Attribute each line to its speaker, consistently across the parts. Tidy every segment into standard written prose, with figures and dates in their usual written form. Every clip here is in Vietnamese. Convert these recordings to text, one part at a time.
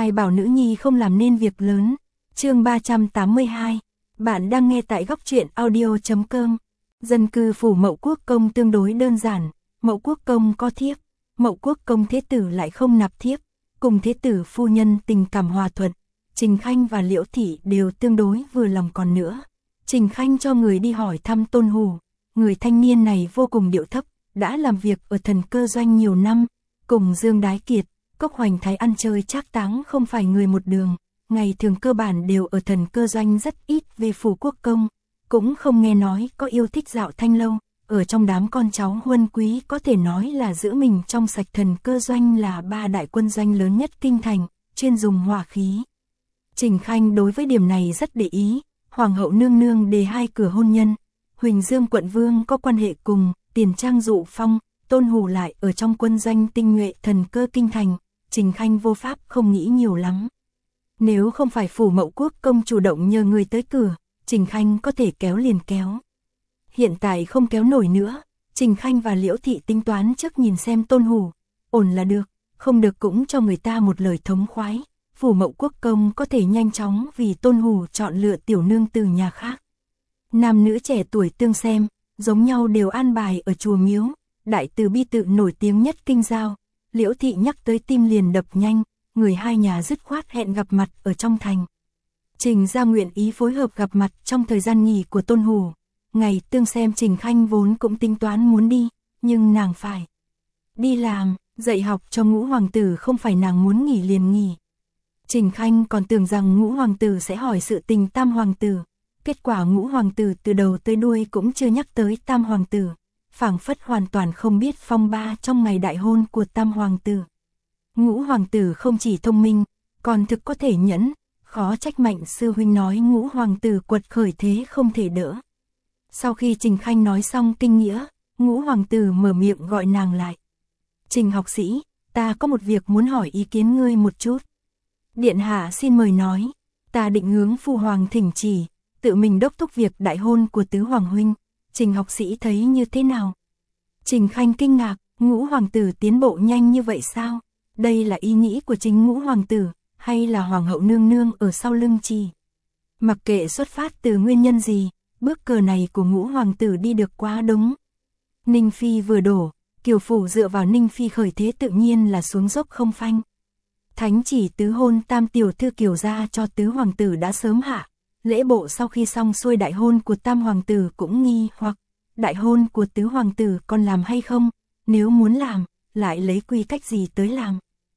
Speaker 1: Ai bảo nữ nhi không làm nên việc lớn. Chương 382. Bạn đang nghe tại góc truyện audio.com. Dân cư phủ Mậu Quốc công tương đối đơn giản. Mậu Quốc công có thiếp, Mậu Quốc công thế tử lại không nạp thiếp, cùng thế tử phu nhân tình cảm hòa thuận. Trình Khanh và Liễu Thị đều tương đối vừa lòng. Còn nữa, Trình Khanh cho người đi hỏi thăm Tôn Hù. Người thanh niên này vô cùng điệu thấp, đã làm việc ở Thần Cơ Doanh nhiều năm, cùng Dương Đái Kiệt, Cốc Hoành Thái ăn chơi trác táng không phải người một đường, ngày thường cơ bản đều ở Thần Cơ Doanh, rất ít về phủ quốc công, cũng không nghe nói có yêu thích dạo thanh lâu. Ở trong đám con cháu huân quý có thể nói là giữ mình trong sạch. Thần Cơ Doanh là 3 đại quân doanh lớn nhất kinh thành, chuyên dùng hỏa khí. Trình Khanh đối với điểm này rất để ý. Hoàng hậu nương nương đề 2 cửa hôn nhân, Huỳnh Dương quận vương có quan hệ cùng Tiền Trang Dụ Phong, Tôn Hù lại ở trong quân doanh tinh nhuệ Thần Cơ kinh thành. Trình Khanh vô pháp không nghĩ nhiều lắm. Nếu không phải phủ Mậu Quốc công chủ động nhờ người tới cửa, Trình Khanh có thể kéo liền kéo. Hiện tại không kéo nổi nữa, Trình Khanh và Liễu Thị tính toán trước nhìn xem Tôn Hù, ổn là được, không được cũng cho người ta một lời thống khoái. Phủ Mậu Quốc công có thể nhanh chóng vì Tôn Hù chọn lựa tiểu nương từ nhà khác. Nam nữ trẻ tuổi tương xem, giống nhau đều an bài ở chùa miếu, đại từ bi tự nổi tiếng nhất kinh giao. Liễu Thị nhắc tới tim liền đập nhanh, người hai nhà dứt khoát hẹn gặp mặt ở trong thành. Trình gia nguyện ý phối hợp gặp mặt trong thời gian nghỉ của Tôn Hù. Ngày tương xem Trình Khanh vốn cũng tính toán muốn đi, nhưng nàng phải đi làm, dạy học cho Ngũ hoàng tử, không phải nàng muốn nghỉ liền nghỉ. Trình Khanh còn tưởng rằng Ngũ hoàng tử sẽ hỏi sự tình Tam hoàng tử, kết quả Ngũ hoàng tử từ đầu tới đuôi cũng chưa nhắc tới Tam hoàng tử, phảng phất hoàn toàn không biết phong ba trong ngày đại hôn của Tam hoàng tử. Ngũ hoàng tử không chỉ thông minh, còn thực có thể nhẫn, khó trách Mạnh sư huynh nói Ngũ hoàng tử quật khởi thế không thể đỡ. Sau khi Trình Khanh nói xong kinh nghĩa, Ngũ hoàng tử mở miệng gọi nàng lại. Trình học sĩ, ta có một việc muốn hỏi ý kiến ngươi một chút. Điện hạ xin mời nói. Ta định hướng phu hoàng thỉnh chỉ, tự mình đốc thúc việc đại hôn của tứ hoàng huynh. Trình học sĩ thấy như thế nào? Trình Khanh kinh ngạc, Ngũ hoàng tử tiến bộ nhanh như vậy sao? Đây là ý nghĩ của chính Ngũ hoàng tử, hay là hoàng hậu nương nương ở sau lưng chỉ? Mặc kệ xuất phát từ nguyên nhân gì, bước cờ này của Ngũ hoàng tử đi được quá đúng. Ninh Phi vừa đổ, Kiều phủ dựa vào Ninh Phi khởi thế tự nhiên là xuống dốc không phanh. Thánh chỉ tứ hôn tam tiểu thư Kiều gia cho tứ hoàng tử đã sớm hạ. Lễ bộ sau khi xong xuôi đại hôn của Tam hoàng tử cũng nghi hoặc đại hôn của tứ hoàng tử còn làm hay không, nếu muốn làm, lại lấy quy cách gì tới làm.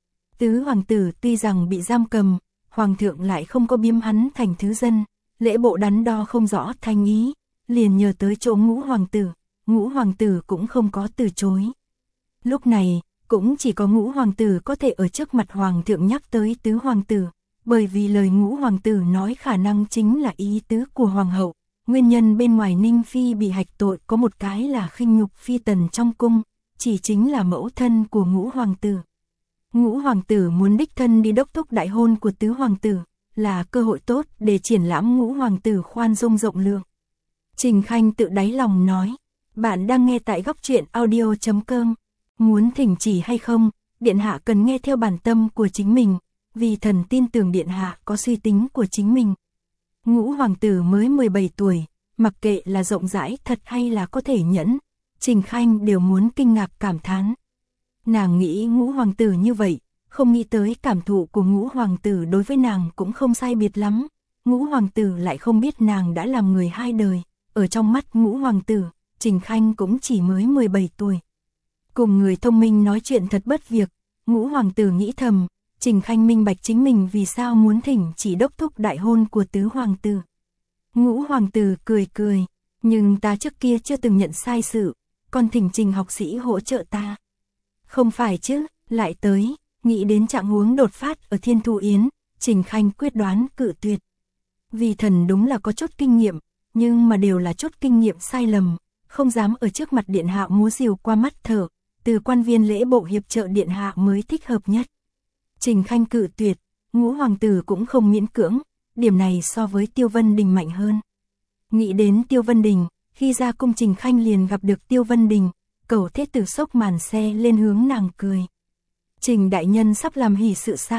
Speaker 1: Tứ hoàng tử tuy rằng bị giam cầm, hoàng thượng lại không có biếm hắn thành thứ dân, lễ bộ đắn đo không rõ thành ý, liền nhờ tới chỗ Ngũ hoàng tử, Ngũ hoàng tử cũng không có từ chối. Lúc này, cũng chỉ có Ngũ hoàng tử có thể ở trước mặt hoàng thượng nhắc tới tứ hoàng tử, bởi vì lời Ngũ hoàng tử nói khả năng chính là ý tứ của hoàng hậu. Nguyên nhân bên ngoài Ninh Phi bị hạch tội có một cái là khinh nhục phi tần trong cung, chỉ chính là mẫu thân của Ngũ hoàng tử. Ngũ hoàng tử muốn đích thân đi đốc thúc đại hôn của tứ hoàng tử, là cơ hội tốt để triển lãm Ngũ hoàng tử khoan dung rộng lượng. Trình Khanh tự đáy lòng nói, bạn đang nghe tại góc truyện audio.com. Muốn thỉnh chỉ hay không, điện hạ cần nghe theo bản tâm của chính mình, vì thần tin tưởng điện hạ có suy tính của chính mình. Ngũ hoàng tử mới 17 tuổi, mặc kệ là rộng rãi thật hay là có thể nhẫn, Trình Khanh đều muốn kinh ngạc cảm thán. Nàng nghĩ Ngũ hoàng tử như vậy, không nghĩ tới cảm thụ của Ngũ hoàng tử đối với nàng cũng không sai biệt lắm. Ngũ hoàng tử lại không biết nàng đã làm người 2 đời, ở trong mắt Ngũ hoàng tử, Trình Khanh cũng chỉ mới 17 tuổi. Cùng người thông minh nói chuyện thật bất việc, Ngũ hoàng tử nghĩ thầm, Trình Khanh minh bạch chính mình vì sao muốn thỉnh chỉ đốc thúc đại hôn của tứ hoàng tử. Ngũ hoàng tử cười cười, nhưng ta trước kia chưa từng nhận sai sự, còn thỉnh Trình học sĩ hỗ trợ ta. Không phải chứ, lại tới, nghĩ đến trạng huống đột phát ở Thiên Thu Yến, Trình Khanh quyết đoán cự tuyệt. Vì thần đúng là có chút kinh nghiệm, nhưng mà đều là chút kinh nghiệm sai lầm, không dám ở trước mặt điện hạ múa rìu qua mắt thở, từ quan viên lễ bộ hiệp trợ điện hạ mới thích hợp nhất. Trình Khanh cự tuyệt, Ngũ hoàng tử cũng không miễn cưỡng, điểm này so với Tiêu Vân Đình mạnh hơn. Nghĩ đến Tiêu Vân Đình, khi ra cung Trình Khanh liền gặp được Tiêu Vân Đình, Cẩu Thế tử xốc màn xe lên hướng nàng cười. Trình đại nhân sắp làm hỷ sự sao?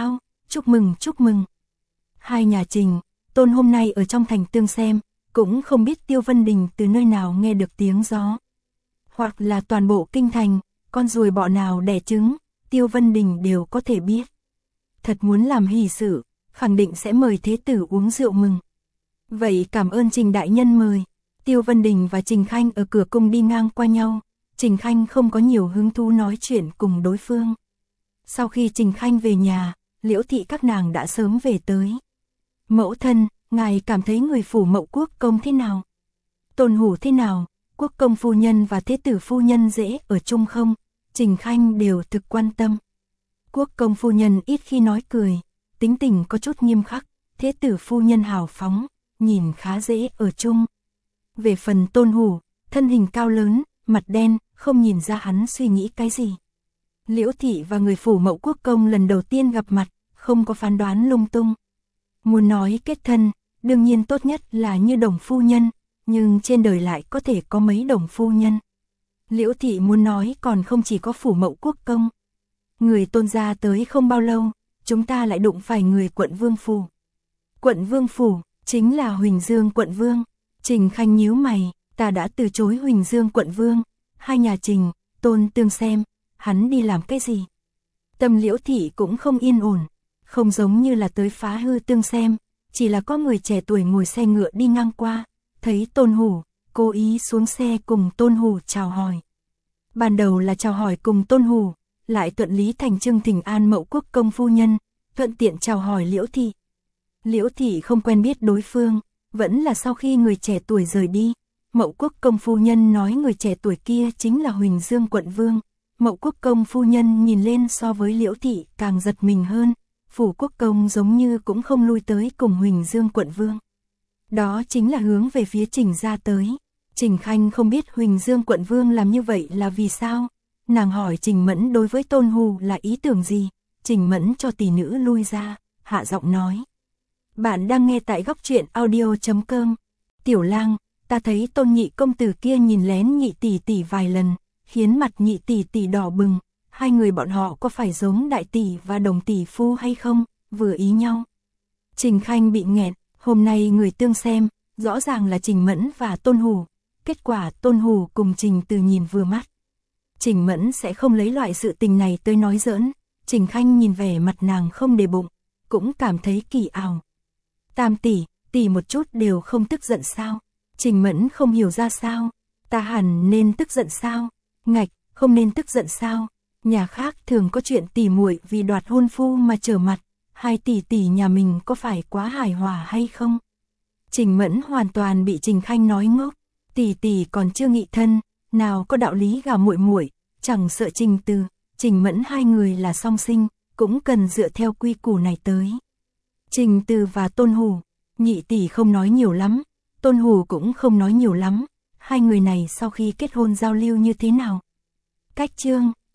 Speaker 1: chúc mừng chúc mừng. Hai nhà Trình, Tôn hôm nay ở trong thành Tương xem, cũng không biết Tiêu Vân Đình từ nơi nào nghe được tiếng gió. Hoặc là toàn bộ kinh thành, con ruồi bọ nào đẻ trứng, Tiêu Vân Đình đều có thể biết. Thật muốn làm hỷ sự, khẳng định sẽ mời thế tử uống rượu mừng. Vậy cảm ơn Trình đại nhân mời. Tiêu Vân Đình và Trình Khanh ở cửa cung đi ngang qua nhau, Trình Khanh không có nhiều hứng thú nói chuyện cùng đối phương. Sau khi Trình Khanh về nhà, Liễu thị các nàng đã sớm về tới. Mẫu thân, ngài cảm thấy người phủ Mậu Quốc công thế nào? Tôn Hủ thế nào? Quốc công phu nhân và thế tử phu nhân dễ ở chung không? Trình Khanh đều thực quan tâm. Quốc công phu nhân ít khi nói cười, tính tình có chút nghiêm khắc, thế tử phu nhân hào phóng, nhìn khá dễ ở chung. Về phần Tôn Hủ, thân hình cao lớn, mặt đen, không nhìn ra hắn suy nghĩ cái gì. Liễu thị và người phủ Mậu Quốc công lần đầu tiên gặp mặt, không có phán đoán lung tung. Muốn nói kết thân, đương nhiên tốt nhất là như Đồng phu nhân, nhưng trên đời lại có thể có mấy Đồng phu nhân. Liễu thị muốn nói còn không chỉ có phủ Mậu Quốc công. Người Tôn gia tới không bao lâu, chúng ta lại đụng phải người quận Vương phủ. Quận Vương phủ, chính là Huỳnh Dương quận Vương. Trình Khanh nhíu mày, ta đã từ chối Huỳnh Dương quận Vương. Hai nhà Trình, Tôn tương xem, hắn đi làm cái gì? Tâm Liễu thị cũng không yên ổn, không giống như là tới phá hư tương xem, chỉ là có người trẻ tuổi ngồi xe ngựa đi ngang qua, thấy Tôn Hủ, cố ý xuống xe cùng Tôn Hủ chào hỏi. Ban đầu là chào hỏi cùng Tôn Hủ, lại thuận lý thành trưng thỉnh an Mậu Quốc công phu nhân, thuận tiện chào hỏi Liễu thị. Liễu thị không quen biết đối phương, vẫn là sau khi người trẻ tuổi rời đi, Mậu Quốc công phu nhân nói người trẻ tuổi kia chính là Huỳnh Dương quận Vương. Mậu Quốc công phu nhân nhìn lên so với Liễu thị càng giật mình hơn, phủ quốc công giống như cũng không lui tới cùng Huỳnh Dương quận Vương. Đó chính là hướng về phía Trình gia tới. Trình Khanh không biết Huỳnh Dương quận Vương làm như vậy là vì sao. Nàng hỏi Trình Mẫn đối với Tôn Hủ là ý tưởng gì. Trình Mẫn cho tỷ nữ lui ra, hạ giọng nói. Bạn đang nghe tại góc truyện audio.com. Tiểu lang, ta thấy Tôn nhị công tử kia nhìn lén nhị tỷ tỷ vài lần, khiến mặt nhị tỷ tỷ đỏ bừng. Hai người bọn họ có phải giống đại tỷ và Đồng tỷ phu hay không, vừa ý nhau. Trình Khanh bị nghẹn, hôm nay người tương xem, rõ ràng là Trình Mẫn và Tôn Hủ. Kết quả Tôn Hủ cùng Trình Từ nhìn vừa mắt. Trình Mẫn sẽ không lấy loại sự tình này tới nói giỡn. Trình Khanh nhìn vẻ mặt nàng không để bụng, cũng cảm thấy kỳ ảo. Tam tỷ một chút đều không tức giận sao? Trình Mẫn không hiểu ra sao? Ta hẳn nên tức giận sao? Ngạch, không nên tức giận sao? Nhà khác thường có chuyện tỉ muội vì đoạt hôn phu mà trở mặt, hai tỷ nhà mình có phải quá hài hòa hay không? Trình Mẫn hoàn toàn bị Trình Khanh nói ngốc, tỷ còn chưa nghị thân, nào có đạo lý gả muội muội, chẳng sợ Trình Từ, Trình Mẫn hai người là song sinh, cũng cần dựa theo quy củ này tới. Trình Từ và Tôn Hủ, nhị tỷ không nói nhiều lắm, Tôn Hủ cũng không nói nhiều lắm, hai người này sau khi kết hôn giao lưu như thế nào? Cách chương